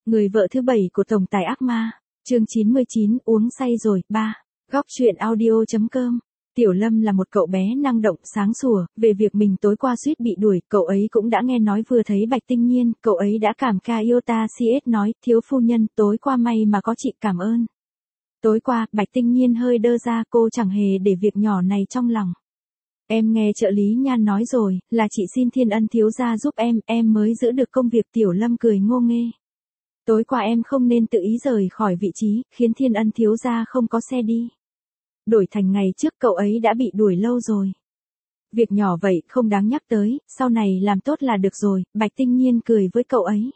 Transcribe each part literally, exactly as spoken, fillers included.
Người vợ thứ bảy của tổng tài ác ma, chương chín mươi chín, uống say rồi, ba. Góc truyện audio.com. Tiểu Lâm là một cậu bé năng động, sáng sủa, về việc mình tối qua suýt bị đuổi, cậu ấy cũng đã nghe nói vừa thấy Bạch Tinh Nhiên, cậu ấy đã cảm ca yêu ta xê ét nói, thiếu phu nhân, tối qua may mà có chị cảm ơn. Tối qua, Bạch Tinh Nhiên hơi đơ ra, cô chẳng hề để việc nhỏ này trong lòng. Em nghe trợ lý Nhan nói rồi, là chị xin Thiên Ân thiếu gia giúp em, em mới giữ được công việc. Tiểu Lâm cười ngô nghê. Tối qua em không nên tự ý rời khỏi vị trí, khiến Thiên Ân thiếu gia không có xe đi. Đổi thành ngày trước cậu ấy đã bị đuổi lâu rồi. Việc nhỏ vậy, không đáng nhắc tới, sau này làm tốt là được rồi, Bạch Tinh Nhiên cười với cậu ấy.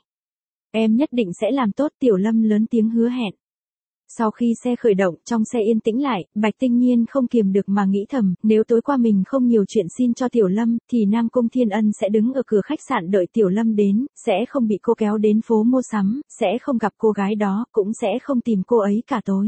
Em nhất định sẽ làm tốt. Tiểu Lâm lớn tiếng hứa hẹn. Sau khi xe khởi động, trong xe yên tĩnh lại, Bạch Tinh Nhiên không kiềm được mà nghĩ thầm, nếu tối qua mình không nhiều chuyện xin cho Tiểu Lâm, thì Nam Cung Thiên Ân sẽ đứng ở cửa khách sạn đợi Tiểu Lâm đến, sẽ không bị cô kéo đến phố mua sắm, sẽ không gặp cô gái đó, cũng sẽ không tìm cô ấy cả tối.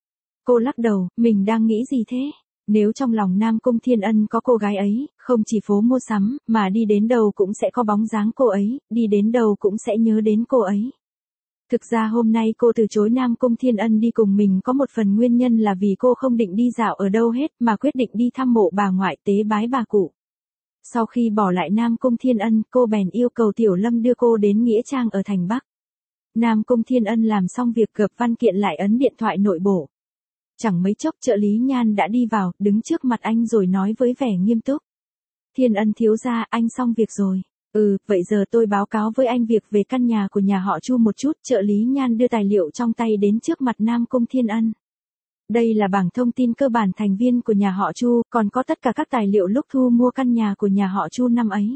Cô lắc đầu, mình đang nghĩ gì thế? Nếu trong lòng Nam Cung Thiên Ân có cô gái ấy, không chỉ phố mua sắm, mà đi đến đâu cũng sẽ có bóng dáng cô ấy, đi đến đâu cũng sẽ nhớ đến cô ấy. Thực ra hôm nay cô từ chối Nam Cung Thiên Ân đi cùng mình có một phần nguyên nhân là vì cô không định đi dạo ở đâu hết mà quyết định đi thăm mộ bà ngoại, tế bái bà cụ. Sau khi bỏ lại Nam Cung Thiên Ân, cô bèn yêu cầu Tiểu Lâm đưa cô đến Nghĩa Trang ở thành Bắc. Nam Cung Thiên Ân làm xong việc gập văn kiện lại ấn điện thoại nội bộ. Chẳng mấy chốc trợ lý Nhan đã đi vào, đứng trước mặt anh rồi nói với vẻ nghiêm túc. Thiên Ân thiếu gia, anh xong việc rồi. Ừ, vậy giờ tôi báo cáo với anh việc về căn nhà của nhà họ Chu một chút. Trợ lý Nhan đưa tài liệu trong tay đến trước mặt Nam Cung Thiên Ân. Đây là bảng thông tin cơ bản thành viên của nhà họ Chu, còn có tất cả các tài liệu lúc thu mua căn nhà của nhà họ Chu năm ấy.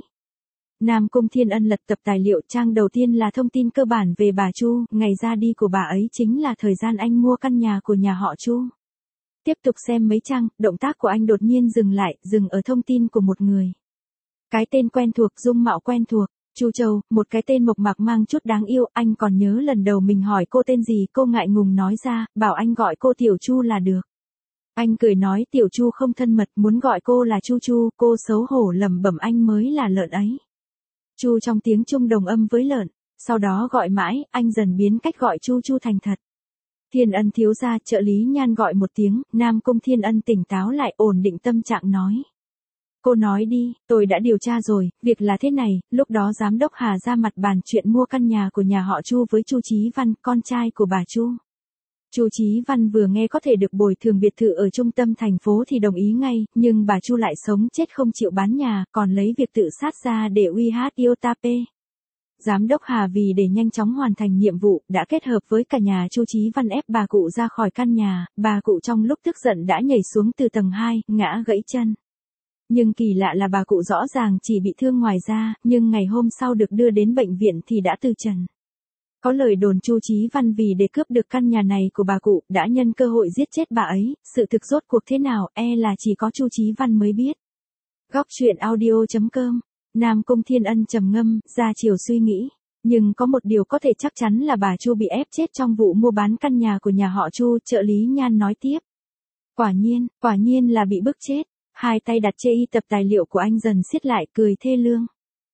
Nam Cung Thiên Ân lật tập tài liệu, trang đầu tiên là thông tin cơ bản về bà Chu, ngày ra đi của bà ấy chính là thời gian anh mua căn nhà của nhà họ Chu. Tiếp tục xem mấy trang, động tác của anh đột nhiên dừng lại, dừng ở thông tin của một người. Cái tên quen thuộc, dung mạo quen thuộc, Chu Châu, một cái tên mộc mạc mang chút đáng yêu. Anh còn nhớ lần đầu mình hỏi cô tên gì, cô ngại ngùng nói ra, bảo anh gọi cô Tiểu Chu là được. Anh cười nói Tiểu Chu không thân mật, muốn gọi cô là Chu Chu. Cô xấu hổ lẩm bẩm anh mới là lợn ấy. Chu trong tiếng Trung đồng âm với lợn, sau đó gọi mãi, anh dần biến cách gọi Chu Chu thành thật. Thiên Ân thiếu gia, trợ lý Nhan gọi một tiếng, Nam Cung Thiên Ân tỉnh táo lại, ổn định tâm trạng nói. Cô nói đi, tôi đã điều tra rồi, việc là thế này, lúc đó giám đốc Hà ra mặt bàn chuyện mua căn nhà của nhà họ Chu với Chu Chí Văn, con trai của bà Chu. Chu Chí Văn vừa nghe có thể được bồi thường biệt thự ở trung tâm thành phố thì đồng ý ngay, nhưng bà Chu lại sống chết không chịu bán nhà, còn lấy việc tự sát ra để uy hát Yotape. Giám đốc Hà vì để nhanh chóng hoàn thành nhiệm vụ, đã kết hợp với cả nhà Chu Chí Văn ép bà cụ ra khỏi căn nhà, bà cụ trong lúc tức giận đã nhảy xuống từ tầng hai, ngã gãy chân. Nhưng kỳ lạ là bà cụ rõ ràng chỉ bị thương ngoài da, nhưng ngày hôm sau được đưa đến bệnh viện thì đã từ trần. Có lời đồn Chu Chí Văn vì để cướp được căn nhà này của bà cụ, đã nhân cơ hội giết chết bà ấy, sự thực rốt cuộc thế nào, e là chỉ có Chu Chí Văn mới biết. Góc truyện audio.com. Nam Cung Thiên Ân trầm ngâm, ra chiều suy nghĩ. Nhưng có một điều có thể chắc chắn là bà Chu bị ép chết trong vụ mua bán căn nhà của nhà họ Chu. Trợ lý Nhan nói tiếp. Quả nhiên, quả nhiên là bị bức chết. Hai tay đặt chê y tập tài liệu của anh dần siết lại, cười thê lương.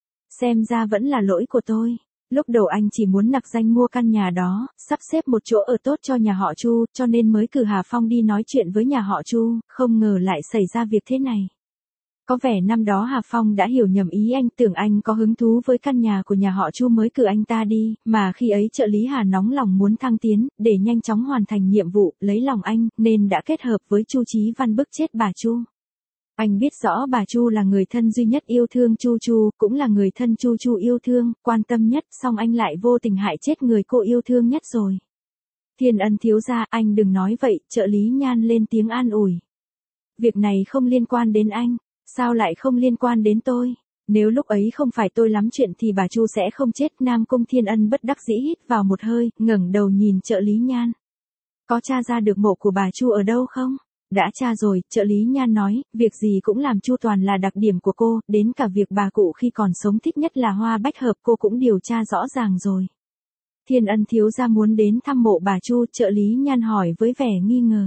Xem ra vẫn là lỗi của tôi. Lúc đầu anh chỉ muốn nặc danh mua căn nhà đó, sắp xếp một chỗ ở tốt cho nhà họ Chu, cho nên mới cử Hà Phong đi nói chuyện với nhà họ Chu, không ngờ lại xảy ra việc thế này. Có vẻ năm đó Hà Phong đã hiểu nhầm ý anh, tưởng anh có hứng thú với căn nhà của nhà họ Chu mới cử anh ta đi, mà khi ấy trợ lý Hà nóng lòng muốn thăng tiến, để nhanh chóng hoàn thành nhiệm vụ, lấy lòng anh, nên đã kết hợp với Chu Chí Văn bức chết bà Chu. Anh biết rõ bà Chu là người thân duy nhất yêu thương Chu Chu, cũng là người thân Chu Chu yêu thương, quan tâm nhất, song anh lại vô tình hại chết người cô yêu thương nhất rồi. Thiên Ân thiếu gia, anh đừng nói vậy, trợ lý Nhan lên tiếng an ủi. Việc này không liên quan đến anh, sao lại không liên quan đến tôi? Nếu lúc ấy không phải tôi lắm chuyện thì bà Chu sẽ không chết. Nam Cung Thiên Ân bất đắc dĩ hít vào một hơi, ngẩng đầu nhìn trợ lý Nhan. Có tra ra được mộ của bà Chu ở đâu không? Đã tra rồi, trợ lý Nhan nói, việc gì cũng làm chu toàn là đặc điểm của cô, đến cả việc bà cụ khi còn sống thích nhất là hoa bách hợp cô cũng điều tra rõ ràng rồi. Thiên Ân thiếu gia muốn đến thăm mộ bà Chu, trợ lý Nhan hỏi với vẻ nghi ngờ.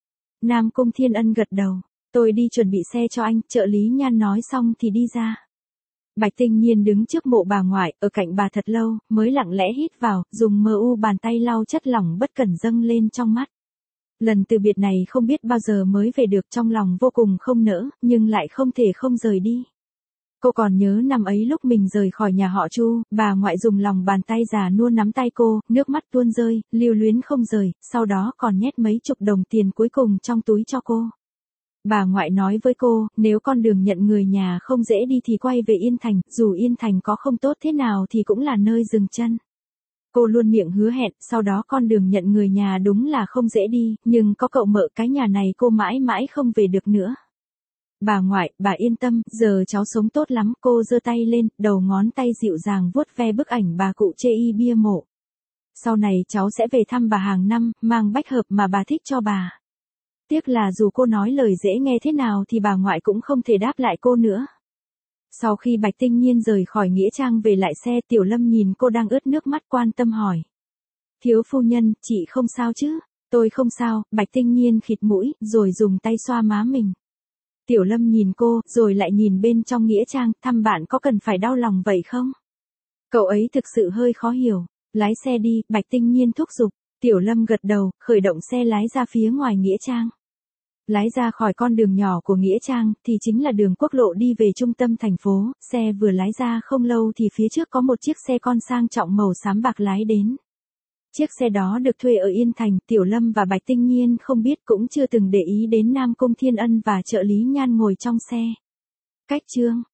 Nam Cung Thiên Ân gật đầu, tôi đi chuẩn bị xe cho anh, trợ lý Nhan nói xong thì đi ra. Bạch Tinh Nhiên đứng trước mộ bà ngoại, ở cạnh bà thật lâu, mới lặng lẽ hít vào, dùng mờ u bàn tay lau chất lỏng bất cẩn dâng lên trong mắt. Lần từ biệt này không biết bao giờ mới về được, trong lòng vô cùng không nỡ, nhưng lại không thể không rời đi. Cô còn nhớ năm ấy lúc mình rời khỏi nhà họ Chu, bà ngoại dùng lòng bàn tay già nua nắm tay cô, nước mắt tuôn rơi, lưu luyến không rời, sau đó còn nhét mấy chục đồng tiền cuối cùng trong túi cho cô. Bà ngoại nói với cô, nếu con đường nhận người nhà không dễ đi thì quay về Yên Thành, dù Yên Thành có không tốt thế nào thì cũng là nơi dừng chân. Cô luôn miệng hứa hẹn, sau đó con đường nhận người nhà đúng là không dễ đi, nhưng có cậu mợ cái nhà này cô mãi mãi không về được nữa. Bà ngoại, bà yên tâm, giờ cháu sống tốt lắm, cô giơ tay lên, đầu ngón tay dịu dàng vuốt ve bức ảnh bà cụ chê y bia mộ. Sau này cháu sẽ về thăm bà hàng năm, mang bách hợp mà bà thích cho bà. Tiếc là dù cô nói lời dễ nghe thế nào thì bà ngoại cũng không thể đáp lại cô nữa. Sau khi Bạch Tinh Nhiên rời khỏi nghĩa trang về lại xe, Tiểu Lâm nhìn cô đang ướt nước mắt quan tâm hỏi. Thiếu phu nhân, chị không sao chứ? Tôi không sao, Bạch Tinh Nhiên khịt mũi, rồi dùng tay xoa má mình. Tiểu Lâm nhìn cô, rồi lại nhìn bên trong nghĩa trang, thăm bạn có cần phải đau lòng vậy không? Cậu ấy thực sự hơi khó hiểu. Lái xe đi, Bạch Tinh Nhiên thúc giục. Tiểu Lâm gật đầu, khởi động xe lái ra phía ngoài nghĩa trang. Lái ra khỏi con đường nhỏ của nghĩa trang, thì chính là đường quốc lộ đi về trung tâm thành phố, xe vừa lái ra không lâu thì phía trước có một chiếc xe con sang trọng màu xám bạc lái đến. Chiếc xe đó được thuê ở Yên Thành, Tiểu Lâm và Bạch Tinh Nhiên không biết cũng chưa từng để ý đến Nam Cung Thiên Ân và trợ lý Nhan ngồi trong xe. Cách chương